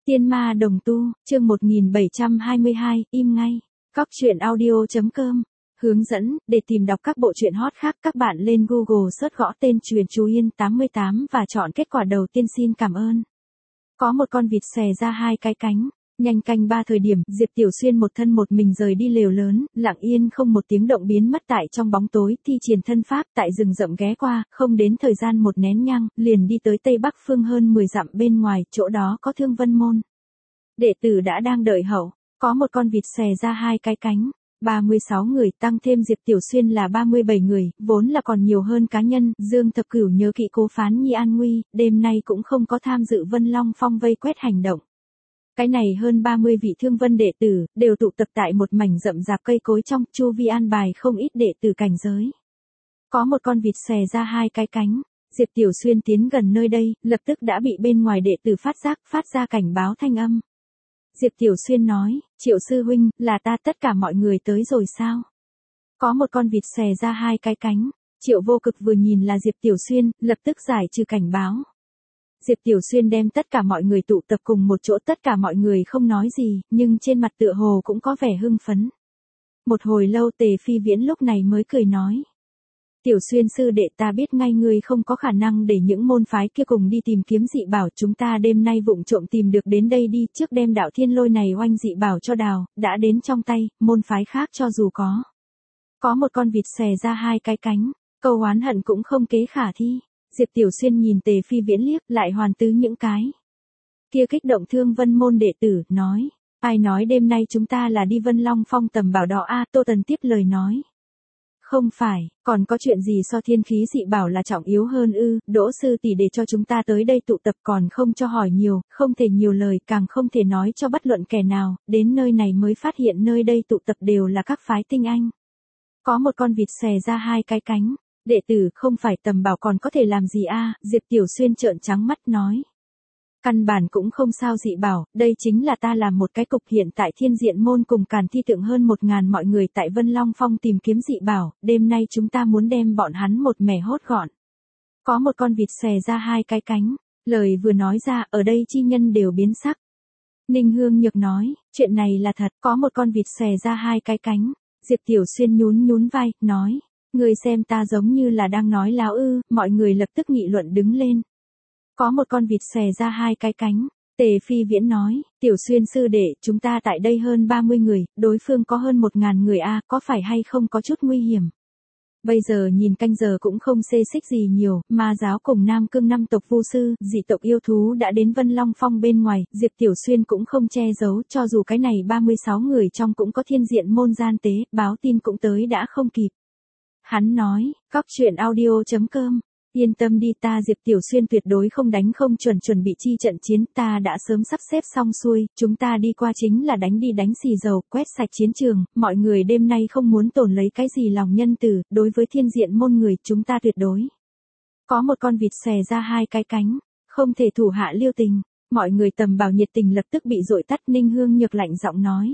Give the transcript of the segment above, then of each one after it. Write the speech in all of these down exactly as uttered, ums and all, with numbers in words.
Tiên ma đồng tu, chương một nghìn bảy trăm hai mươi hai, im ngay. Cóc truyện audio chấm com. Hướng dẫn, để tìm đọc các bộ truyện hot khác các bạn lên Google search gõ tên Truyện Chú Yên tám mươi tám và chọn kết quả đầu tiên xin cảm ơn. Có một con vịt xòe ra hai cái cánh. Nhanh canh ba thời điểm, Diệp Tiểu Xuyên một thân một mình rời đi lều lớn, lặng yên không một tiếng động biến mất tại trong bóng tối, thi triển thân pháp tại rừng rậm ghé qua, không đến thời gian một nén nhang, liền đi tới tây bắc phương hơn mười dặm bên ngoài, chỗ đó có Thương Vân Môn. Đệ tử đã đang đợi hậu, có một con vịt xòe ra hai cái cánh. ba mươi sáu người tăng thêm Diệp Tiểu Xuyên là ba mươi bảy người, vốn là còn nhiều hơn cá nhân, Dương Thập Cửu nhớ kỹ Cố Phán Nhi an nguy, đêm nay cũng không có tham dự Vân Long Phong vây quét hành động. Cái này hơn ba mươi vị Thương Vân đệ tử, đều tụ tập tại một mảnh rậm rạp cây cối trong, chu vi an bài không ít đệ tử cảnh giới. Có một con vịt xòe ra hai cái cánh, Diệp Tiểu Xuyên tiến gần nơi đây, lập tức đã bị bên ngoài đệ tử phát giác, phát ra cảnh báo thanh âm. Diệp Tiểu Xuyên nói, Triệu sư huynh, là ta, tất cả mọi người tới rồi sao? Có một con vịt xòe ra hai cái cánh, Triệu Vô Cực vừa nhìn là Diệp Tiểu Xuyên, lập tức giải trừ cảnh báo. Diệp Tiểu Xuyên đem tất cả mọi người tụ tập cùng một chỗ, tất cả mọi người không nói gì, nhưng trên mặt tựa hồ cũng có vẻ hưng phấn. Một hồi lâu Tề Phi Viễn lúc này mới cười nói. Tiểu Xuyên sư đệ, ta biết ngay ngươi không có khả năng để những môn phái kia cùng đi tìm kiếm dị bảo, chúng ta đêm nay vụng trộm tìm được đến đây đi, trước đem đạo thiên lôi này oanh dị bảo cho đào, đã đến trong tay, môn phái khác cho dù có. Có một con vịt xòe ra hai cái cánh, câu oán hận cũng không kế khả thi. Diệp Tiểu Xuyên nhìn Tề Phi Viễn liếc, lại hoàn tứ những cái kia kích động Thương Vân Môn đệ tử, nói, ai nói đêm nay chúng ta là đi Vân Long Phong tầm bảo đó a? Tô Tần tiếp lời nói. Không phải, còn có chuyện gì so thiên khí dị bảo là trọng yếu hơn ư? Đỗ sư tỷ để cho chúng ta tới đây tụ tập còn không cho hỏi nhiều, không thể nhiều lời, càng không thể nói cho bất luận kẻ nào, đến nơi này mới phát hiện nơi đây tụ tập đều là các phái tinh anh. Có một con vịt xòe ra hai cái cánh. Đệ tử, không phải tầm bảo còn có thể làm gì a? Diệp Tiểu Xuyên trợn trắng mắt nói. Căn bản cũng không sao dị bảo, đây chính là ta làm một cái cục, hiện tại Thiên Diện Môn cùng Càn Thi Tượng hơn một ngàn mọi người tại Vân Long Phong tìm kiếm dị bảo, đêm nay chúng ta muốn đem bọn hắn một mẻ hốt gọn. Có một con vịt xòe ra hai cái cánh, lời vừa nói ra, ở đây chi nhân đều biến sắc. Ninh Hương Nhược nói, chuyện này là thật, có một con vịt xòe ra hai cái cánh. Diệp Tiểu Xuyên nhún nhún vai, nói. Người xem ta giống như là đang nói láo ư? Mọi người lập tức nghị luận đứng lên. Có một con vịt xòe ra hai cái cánh. Tề Phi Viễn nói, Tiểu Xuyên sư đệ, chúng ta tại đây hơn ba mươi người, đối phương có hơn một ngàn người a, có phải hay không có chút nguy hiểm? Bây giờ nhìn canh giờ cũng không xê xích gì nhiều, ma giáo cùng Nam Cương năm tộc vu sư, dị tộc yêu thú đã đến Vân Long Phong bên ngoài, Diệp Tiểu Xuyên cũng không che giấu, cho dù cái này ba mươi sáu người trong cũng có Thiên Diện Môn gian tế, báo tin cũng tới đã không kịp. Hắn nói, cóc truyện audio chấm com, yên tâm đi, ta Diệp Tiểu Xuyên tuyệt đối không đánh không chuẩn chuẩn bị chi trận chiến, ta đã sớm sắp xếp xong xuôi, chúng ta đi qua chính là đánh đi đánh xì dầu, quét sạch chiến trường, mọi người đêm nay không muốn tổn lấy cái gì lòng nhân từ, đối với Thiên Diện Môn người chúng ta tuyệt đối. Có một con vịt xòe ra hai cái cánh, không thể thủ hạ lưu tình, mọi người tầm bảo nhiệt tình lập tức bị dội tắt. Ninh Hương Nhược lạnh giọng nói.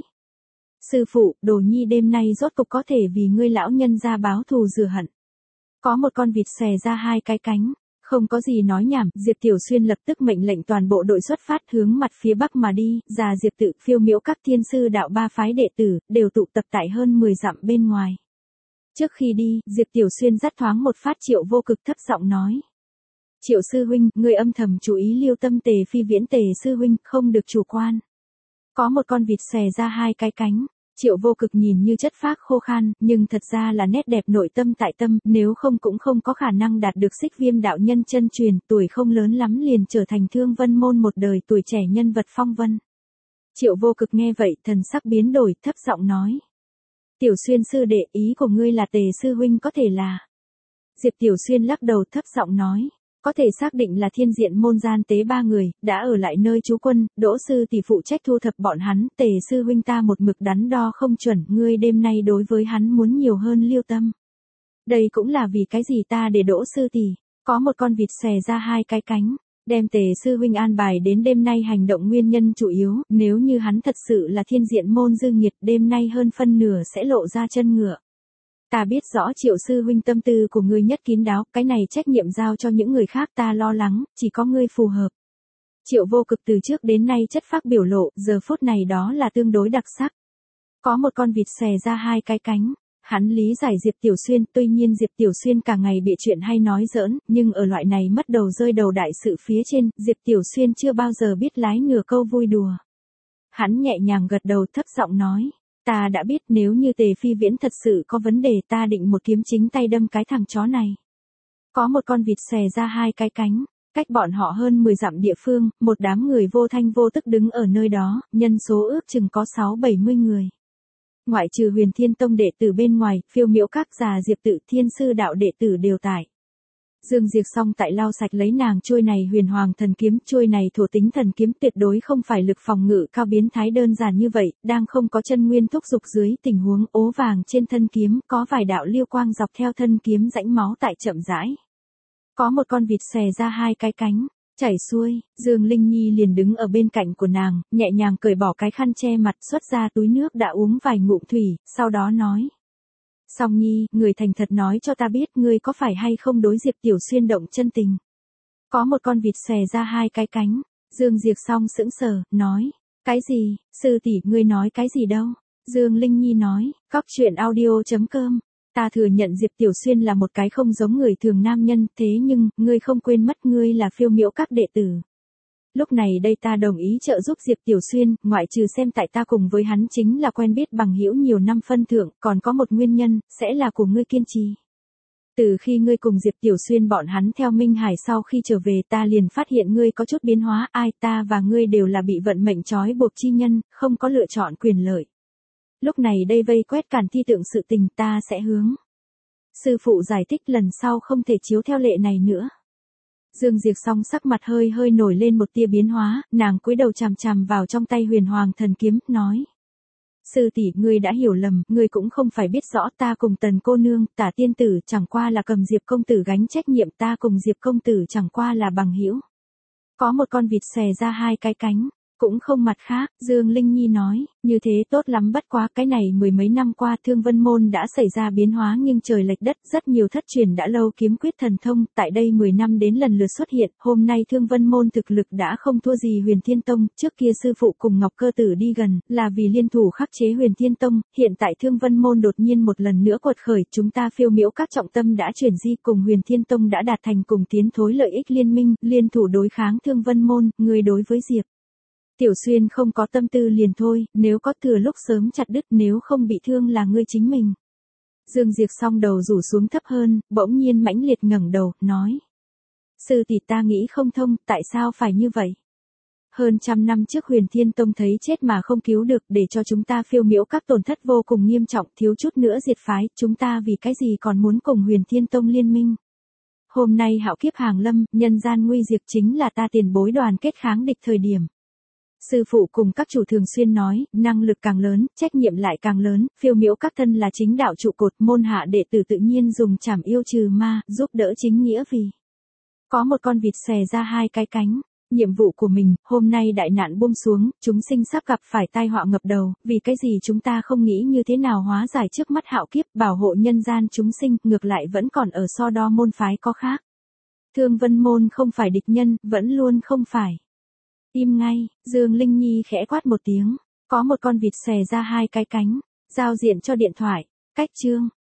Sư phụ, Đồ Nhi đêm nay rốt cục có thể vì ngươi lão nhân ra báo thù rửa hận. Có một con vịt xòe ra hai cái cánh, không có gì nói nhảm, Diệp Tiểu Xuyên lập tức mệnh lệnh toàn bộ đội xuất phát hướng mặt phía bắc mà đi, già Diệp tự, Phiêu Miễu các thiên sư đạo ba phái đệ tử, đều tụ tập tại hơn mười dặm bên ngoài. Trước khi đi, Diệp Tiểu Xuyên dắt thoáng một phát Triệu Vô Cực thấp giọng nói. Triệu sư huynh, người âm thầm chú ý lưu tâm Tề Phi Viễn. Tề sư huynh, không được chủ quan. Có một con vịt xòe ra hai cái cánh. Triệu Vô Cực nhìn như chất phác khô khan, nhưng thật ra là nét đẹp nội tâm tại tâm, nếu không cũng không có khả năng đạt được Xích Viêm đạo nhân chân truyền, tuổi không lớn lắm liền trở thành Thương Vân Môn một đời tuổi trẻ nhân vật phong vân. Triệu Vô Cực nghe vậy, thần sắc biến đổi, thấp giọng nói. Tiểu Xuyên sư đệ, ý của ngươi là Tề sư huynh có thể là. Diệp Tiểu Xuyên lắc đầu thấp giọng nói. Có thể xác định là Thiên Diện Môn gian tế ba người, đã ở lại nơi trú quân, Đỗ sư tỷ phụ trách thu thập bọn hắn, Tề sư huynh ta một mực đắn đo không chuẩn, ngươi đêm nay đối với hắn muốn nhiều hơn lưu tâm. Đây cũng là vì cái gì ta để Đỗ sư tỷ, có một con vịt xòe ra hai cái cánh, đem Tề sư huynh an bài đến đêm nay hành động nguyên nhân chủ yếu, nếu như hắn thật sự là Thiên Diện Môn dư nghiệt, đêm nay hơn phân nửa sẽ lộ ra chân ngựa. Ta biết rõ Triệu sư huynh tâm tư của ngươi nhất kín đáo, cái này trách nhiệm giao cho những người khác ta lo lắng, chỉ có ngươi phù hợp. Triệu Vô Cực từ trước đến nay chất phác biểu lộ, giờ phút này đó là tương đối đặc sắc. Có một con vịt xòe ra hai cái cánh. Hắn lý giải Diệp Tiểu Xuyên, tuy nhiên Diệp Tiểu Xuyên cả ngày bị chuyện hay nói giỡn, nhưng ở loại này mất đầu rơi đầu đại sự phía trên, Diệp Tiểu Xuyên chưa bao giờ biết lái nửa câu vui đùa. Hắn nhẹ nhàng gật đầu thấp giọng nói, ta đã biết nếu như Tề Phi Viễn thật sự có vấn đề ta định một kiếm chính tay đâm cái thằng chó này. Có một con vịt xòe ra hai cái cánh, cách bọn họ hơn mười dặm địa phương, một đám người vô thanh vô tức đứng ở nơi đó, nhân số ước chừng có sáu bảy mươi người. Ngoại trừ Huyền Thiên Tông đệ tử bên ngoài, Phiêu Miễu các già Diệp Tự Thiên sư đạo đệ tử đều tại. Dương Diệp Song tại lau sạch lấy nàng chuôi này Huyền Hoàng thần kiếm, chuôi này thổ tính thần kiếm tuyệt đối không phải lực phòng ngự cao biến thái đơn giản như vậy, đang không có chân nguyên thúc dục dưới tình huống ố vàng trên thân kiếm, có vài đạo liêu quang dọc theo thân kiếm rãnh máu tại chậm rãi. Có một con vịt xòe ra hai cái cánh, chảy xuôi, Dương Linh Nhi liền đứng ở bên cạnh của nàng, nhẹ nhàng cởi bỏ cái khăn che mặt, xuất ra túi nước đã uống vài ngụm thủy, sau đó nói. Song Nhi, người thành thật nói cho ta biết ngươi có phải hay không đối Diệp Tiểu Xuyên động chân tình. Có một con vịt xòe ra hai cái cánh, Dương Diệp Song sững sờ, nói. Cái gì, sư tỷ ngươi nói cái gì đâu? Dương Linh Nhi nói, cóc truyện audio chấm com. Ta thừa nhận Diệp Tiểu Xuyên là một cái không giống người thường nam nhân, thế nhưng, ngươi không quên mất ngươi là Phiêu Miễu các đệ tử. Lúc này đây ta đồng ý trợ giúp Diệp Tiểu Xuyên, ngoại trừ xem tại ta cùng với hắn chính là quen biết bằng hữu nhiều năm phân thượng, còn có một nguyên nhân, sẽ là của ngươi kiên trì. Từ khi ngươi cùng Diệp Tiểu Xuyên bọn hắn theo Minh Hải sau khi trở về ta liền phát hiện ngươi có chút biến hóa, ai ta và ngươi đều là bị vận mệnh trói buộc chi nhân, không có lựa chọn quyền lợi. Lúc này đây vây quét càn thi tượng sự tình ta sẽ hướng. Sư phụ giải thích lần sau không thể chiếu theo lệ này nữa. Dương Diệp Song sắc mặt hơi hơi nổi lên một tia biến hóa, nàng cúi đầu chằm chằm vào trong tay Huyền Hoàng thần kiếm, nói. Sư tỷ, ngươi đã hiểu lầm, ngươi cũng không phải biết rõ ta cùng Tần cô nương, Tả tiên tử chẳng qua là cầm Diệp công tử gánh trách nhiệm, ta cùng Diệp công tử chẳng qua là bằng hữu. Có một con vịt xòe ra hai cái cánh. Cũng không mặt khác, Dương Linh Nhi nói, như thế tốt lắm bất quá cái này mười mấy năm qua Thương Vân Môn đã xảy ra biến hóa nghiêng trời lệch đất, rất nhiều thất truyền đã lâu kiếm quyết thần thông, tại đây mười năm đến lần lượt xuất hiện, hôm nay Thương Vân Môn thực lực đã không thua gì Huyền Thiên Tông, trước kia sư phụ cùng Ngọc Cơ Tử đi gần, là vì liên thủ khắc chế Huyền Thiên Tông, hiện tại Thương Vân Môn đột nhiên một lần nữa quật khởi, chúng ta Phiêu Miễu các trọng tâm đã chuyển di cùng Huyền Thiên Tông đã đạt thành cùng tiến thối lợi ích liên minh, liên thủ đối kháng Thương Vân Môn, người đối với Diệp Tiểu Xuyên không có tâm tư liền thôi, nếu có thừa lúc sớm chặt đứt, nếu không bị thương là ngươi chính mình. Dương Diệp Song đầu rủ xuống thấp hơn, bỗng nhiên mãnh liệt ngẩng đầu, nói. Sư tỷ ta nghĩ không thông, tại sao phải như vậy? Hơn trăm năm trước Huyền Thiên Tông thấy chết mà không cứu được, để cho chúng ta Phiêu Miễu các tổn thất vô cùng nghiêm trọng, thiếu chút nữa diệt phái, chúng ta vì cái gì còn muốn cùng Huyền Thiên Tông liên minh? Hôm nay hạo kiếp hàng lâm, nhân gian nguy diệt chính là ta tiền bối đoàn kết kháng địch thời điểm. Sư phụ cùng các chủ thường xuyên nói, năng lực càng lớn, trách nhiệm lại càng lớn, Phiêu Miễu các thân là chính đạo trụ cột, môn hạ đệ tử tự nhiên dùng trảm yêu trừ ma, giúp đỡ chính nghĩa vì. Có một con vịt xòe ra hai cái cánh, nhiệm vụ của mình, hôm nay đại nạn buông xuống, chúng sinh sắp gặp phải tai họa ngập đầu, vì cái gì chúng ta không nghĩ như thế nào hóa giải trước mắt hạo kiếp, bảo hộ nhân gian chúng sinh, ngược lại vẫn còn ở so đo môn phái có khác. Thương Vân Môn không phải địch nhân, vẫn luôn không phải. Im ngay, Dương Linh Nhi khẽ quát một tiếng, có một con vịt xòe ra hai cái cánh, giao diện cho điện thoại, cách chương.